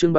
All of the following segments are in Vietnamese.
Chương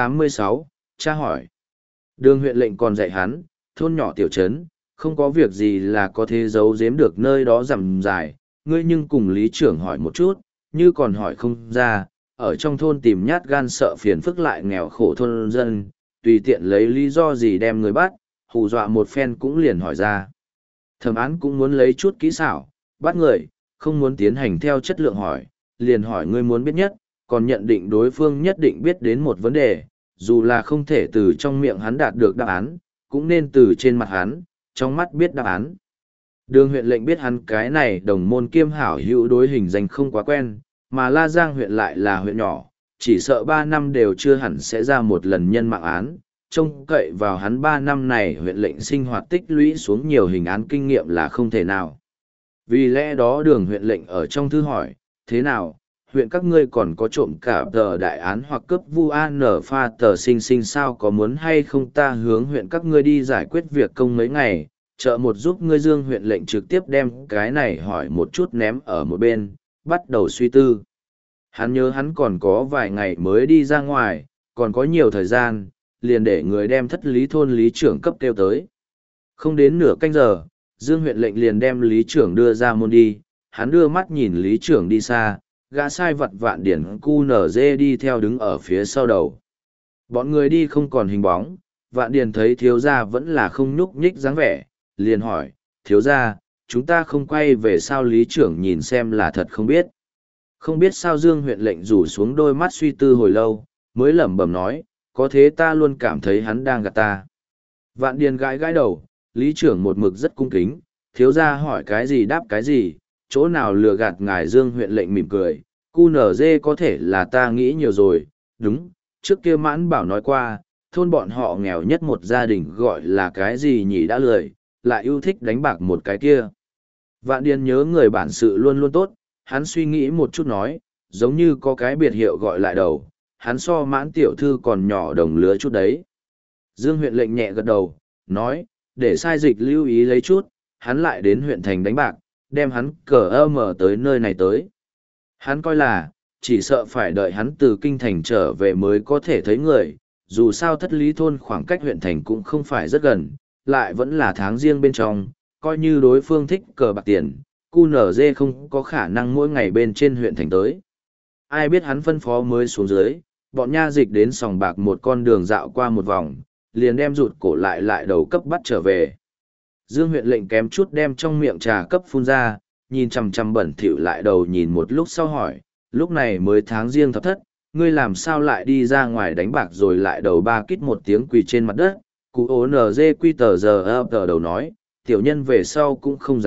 786, tra hỏi. Đường huyện lệnh còn dạy hắn, thôn nhỏ tiểu trấn, không có việc gì là có thể giấu giếm được nơi đó rằm dài, ngươi nhưng cùng lý trưởng hỏi một chút, như còn hỏi không ra, ở trong thôn tìm nhát gan sợ phiền phức lại nghèo khổ thôn dân, tùy tiện lấy lý do gì đem người bắt, hù dọa một phen cũng liền hỏi ra. Thẩm án cũng muốn lấy chút kỹ xảo, bắt người, không muốn tiến hành theo chất lượng hỏi, liền hỏi ngươi muốn biết nhất, còn nhận định đối phương nhất định biết đến một vấn đề, dù là không thể từ trong miệng hắn đạt được đáp án, cũng nên từ trên mặt hắn, trong mắt biết đáp án. Đường huyện lệnh biết hắn cái này đồng môn kiêm hảo hữu đối hình danh không quá quen, mà La Giang huyện lại là huyện nhỏ, chỉ sợ 3 năm đều chưa hẳn sẽ ra một lần nhân mạng án, trông cậy vào hắn 3 năm này huyện lệnh sinh hoạt tích lũy xuống nhiều hình án kinh nghiệm là không thể nào. Vì lẽ đó đường huyện lệnh ở trong thư hỏi, thế nào, huyện các ngươi còn có trộm cả tờ đại án hoặc cướp vu an nở pha tờ sinh sinh sao có muốn hay không ta hướng huyện các ngươi đi giải quyết việc công mấy ngày, trợ một giúp ngươi Dương huyện lệnh trực tiếp đem cái này hỏi một chút ném ở một bên, bắt đầu suy tư. Hắn nhớ hắn còn có vài ngày mới đi ra ngoài, còn có nhiều thời gian, liền để người đem thất lý thôn lý trưởng cấp kêu tới. Không đến nửa canh giờ, Dương huyện lệnh liền đem lý trưởng đưa ra môn đi, hắn đưa mắt nhìn lý trưởng đi xa, gã sai vật Vạn Điển cu nở dê đi theo đứng ở phía sau đầu. Bọn người đi không còn hình bóng, Vạn Điển thấy thiếu gia vẫn là không nhúc nhích dáng vẻ, liền hỏi, thiếu gia, chúng ta không quay về sao lý trưởng nhìn xem là thật không biết. Không biết sao Dương huyện lệnh rủ xuống đôi mắt suy tư hồi lâu, mới lẩm bẩm nói, có thế ta luôn cảm thấy hắn đang gạt ta. Vạn Điền gãi gãi đầu, lý trưởng một mực rất cung kính, thiếu gia hỏi cái gì đáp cái gì, chỗ nào lừa gạt ngài Dương huyện lệnh mỉm cười, cu nở dê có thể là ta nghĩ nhiều rồi, đúng, trước kia Mãn Bảo nói qua, thôn bọn họ nghèo nhất một gia đình gọi là cái gì nhỉ đã lười, lại yêu thích đánh bạc một cái kia. Vạn Điền nhớ người bản sự luôn luôn tốt, hắn suy nghĩ một chút nói, giống như có cái biệt hiệu gọi lại đầu, hắn so Mãn tiểu thư còn nhỏ đồng lứa chút đấy. Dương huyện lệnh nhẹ gật đầu, nói, để sai dịch lưu ý lấy chút, hắn lại đến huyện thành đánh bạc, đem hắn cờ mở tới nơi này tới. Hắn coi là, chỉ sợ phải đợi hắn từ kinh thành trở về mới có thể thấy người, dù sao thất lý thôn khoảng cách huyện thành cũng không phải rất gần, lại vẫn là tháng riêng bên trong, coi như đối phương thích cờ bạc tiền, QNZ không có khả năng mỗi ngày bên trên huyện thành tới. Ai biết hắn phân phó mới xuống dưới, bọn nha dịch đến sòng bạc một con đường dạo qua một vòng, liền đem rụt cổ lại đầu cấp bắt trở về. Dương huyện lệnh kém chút đem trong miệng trà cấp phun ra, nhìn chằm chằm bẩn thỉu lại đầu nhìn một lúc sau hỏi, lúc này mới tháng riêng thập thất, ngươi làm sao lại đi ra ngoài đánh bạc rồi lại đầu ba kít một tiếng quỳ trên mặt đất, cụ ố NG quy tờ giờ tờ đầu nói, tiểu nhân về sau cũng không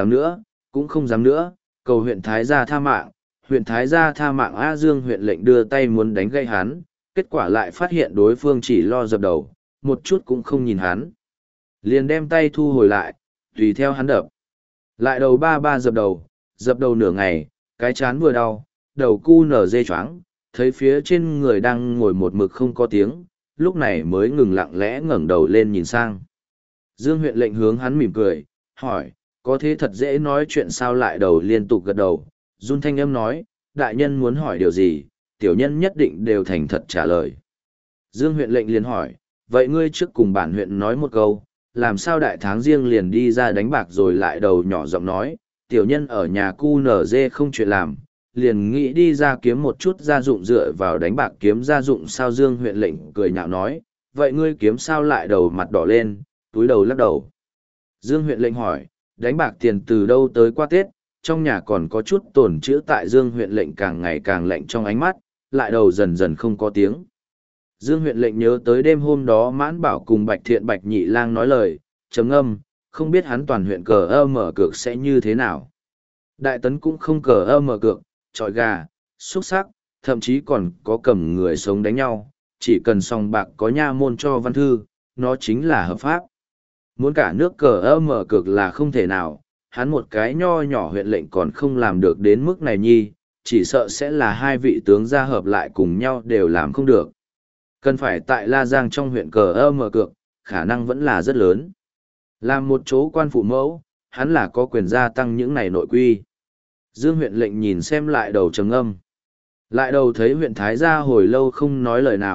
dám nữa, cầu huyện Thái gia tha mạng, huyện Thái gia tha mạng A Dương huyện lệnh đưa tay muốn đánh gây hắn, kết quả lại phát hiện đối phương chỉ lo dập đầu, một chút cũng không nhìn hắn. Liền đem tay thu hồi lại, tùy theo hắn đập. Lại đầu ba dập đầu nửa ngày, cái chán vừa đau, đầu cu nở dê choáng, thấy phía trên người đang ngồi một mực không có tiếng, lúc này mới ngừng lặng lẽ ngẩng đầu lên nhìn sang. Dương huyện lệnh hướng hắn mỉm cười, hỏi, có thế thật dễ nói chuyện sao lại đầu liên tục gật đầu, run thanh âm nói, đại nhân muốn hỏi điều gì, tiểu nhân nhất định đều thành thật trả lời. Dương huyện lệnh liền hỏi, vậy ngươi trước cùng bản huyện nói một câu, làm sao đại tháng riêng liền đi ra đánh bạc rồi lại đầu nhỏ giọng nói, tiểu nhân ở nhà cu nở dê không chuyện làm, liền nghĩ đi ra kiếm một chút gia dụng dựa vào đánh bạc kiếm gia dụng sao Dương huyện lệnh cười nhạo nói, vậy ngươi kiếm sao lại đầu mặt đỏ lên, túi đầu lắc đầu. Dương huyện lệnh hỏi, đánh bạc tiền từ đâu tới qua Tết, trong nhà còn có chút tổn chữ tại Dương huyện lệnh càng ngày càng lạnh trong ánh mắt, lại đầu dần dần không có tiếng. Dương huyện lệnh nhớ tới đêm hôm đó Mãn Bảo cùng Bạch Thiện Bạch Nhị Lang nói lời, trầm ngâm, không biết hắn toàn huyện cờ mở cược sẽ như thế nào. Đại tấn cũng không cờ mở cược, trọi gà, xúc sắc, thậm chí còn có cầm người sống đánh nhau, chỉ cần sòng bạc có nha môn cho văn thư, nó chính là hợp pháp. Muốn cả nước cờ mở cược là không thể nào, hắn một cái nho nhỏ huyện lệnh còn không làm được đến mức này nhi, chỉ sợ sẽ là hai vị tướng gia hợp lại cùng nhau đều làm không được. Cần phải tại La Giang trong huyện cờ mở cược, khả năng vẫn là rất lớn. Làm một chỗ quan phụ mẫu, hắn là có quyền gia tăng những này nội quy. Dương huyện lệnh nhìn xem lại đầu trầm âm. Lại đầu thấy huyện Thái gia hồi lâu không nói lời nào,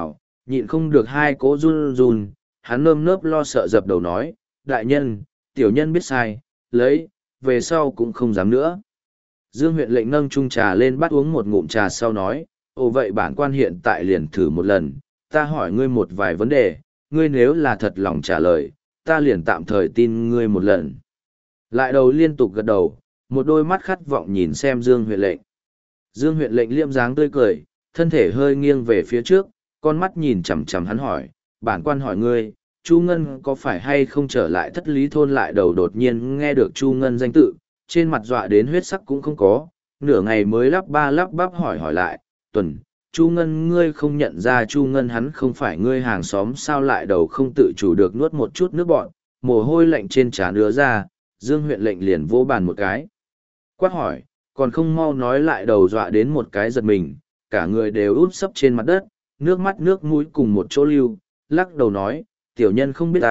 nhịn không được hai cỗ run run, hắn nơm nớp lo sợ dập đầu nói, đại nhân, tiểu nhân biết sai, lấy, về sau cũng không dám nữa. Dương huyện lệnh nâng chung trà lên bắt uống một ngụm trà sau nói, ồ vậy bản quan hiện tại liền thử một lần, ta hỏi ngươi một vài vấn đề, ngươi nếu là thật lòng trả lời, ta liền tạm thời tin ngươi một lần. Lại đầu liên tục gật đầu, một đôi mắt khát vọng nhìn xem Dương huyện lệnh. Dương huyện lệnh liêm dáng tươi cười, thân thể hơi nghiêng về phía trước, con mắt nhìn chằm chằm hắn hỏi, bản quan hỏi ngươi, Chu Ngân có phải hay không trở lại Thất Lý thôn? Lại đầu đột nhiên nghe được Chu Ngân danh tự, trên mặt dọa đến huyết sắc cũng không có, nửa ngày mới lắp ba lắp bắp hỏi lại, Tuần, Chu Ngân ngươi không nhận ra Chu Ngân hắn không phải ngươi hàng xóm sao? Lại đầu không tự chủ được nuốt một chút nước bọt, mồ hôi lạnh trên trán ứa ra, Dương huyện lệnh liền vỗ bàn một cái. Quát hỏi, còn không mau nói? Lại đầu dọa đến một cái giật mình, cả người đều úp sấp trên mặt đất, nước mắt nước mũi cùng một chỗ lưu, lắc đầu nói, tiểu nhân không biết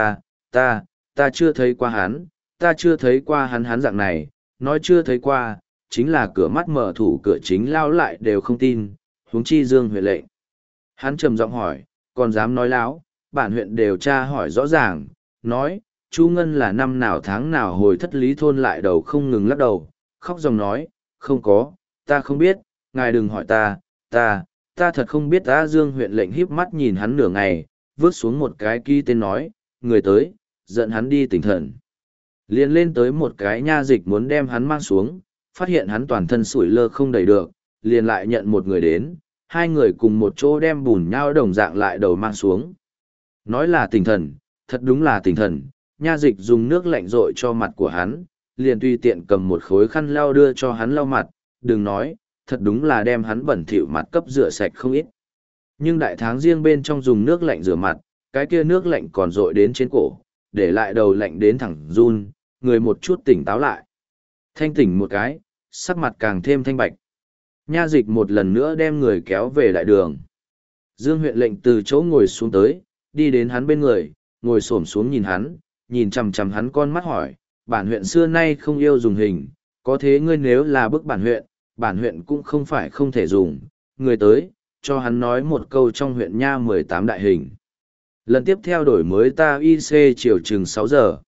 ta chưa thấy qua hắn, ta chưa thấy qua hắn dạng này, nói chưa thấy qua, chính là cửa mắt mở thủ cửa chính lao lại đều không tin, huống chi Dương huyện lệnh. Hắn trầm giọng hỏi, còn dám nói láo, bản huyện điều tra hỏi rõ ràng, nói, Chu Ngân là năm nào tháng nào hồi Thất Lý thôn? Lại đầu không ngừng lắc đầu, khóc dòng nói, không có, ta không biết, ngài đừng hỏi ta thật không biết. Dương huyện lệnh híp mắt nhìn hắn nửa ngày, vứt xuống một cái ký tên nói, người tới, dẫn hắn đi tỉnh thần. Liền lên tới một cái nha dịch muốn đem hắn mang xuống, phát hiện hắn toàn thân sủi lơ không đẩy được, liền lại nhận một người đến, hai người cùng một chỗ đem bùn nhau đồng dạng lại đầu mang xuống. Nói là tỉnh thần, thật đúng là tỉnh thần, nha dịch dùng nước lạnh rội cho mặt của hắn, liền tùy tiện cầm một khối khăn lau đưa cho hắn lau mặt, đừng nói, thật đúng là đem hắn bẩn thỉu mặt cấp rửa sạch không ít. Nhưng đại tháng riêng bên trong dùng nước lạnh rửa mặt, cái kia nước lạnh còn rội đến trên cổ, để lại đầu lạnh đến thẳng run, người một chút tỉnh táo lại. Thanh tỉnh một cái, sắc mặt càng thêm thanh bạch. Nha dịch một lần nữa đem người kéo về đại đường. Dương huyện lệnh từ chỗ ngồi xuống tới, đi đến hắn bên người, ngồi xổm xuống nhìn hắn, nhìn chằm chằm hắn con mắt hỏi, bản huyện xưa nay không yêu dùng hình, có thế ngươi nếu là bức bản huyện cũng không phải không thể dùng, người tới, cho hắn nói một câu trong huyện nha 18 đại hình. Lần tiếp theo đổi mới ta IC chiều chừng 6 giờ.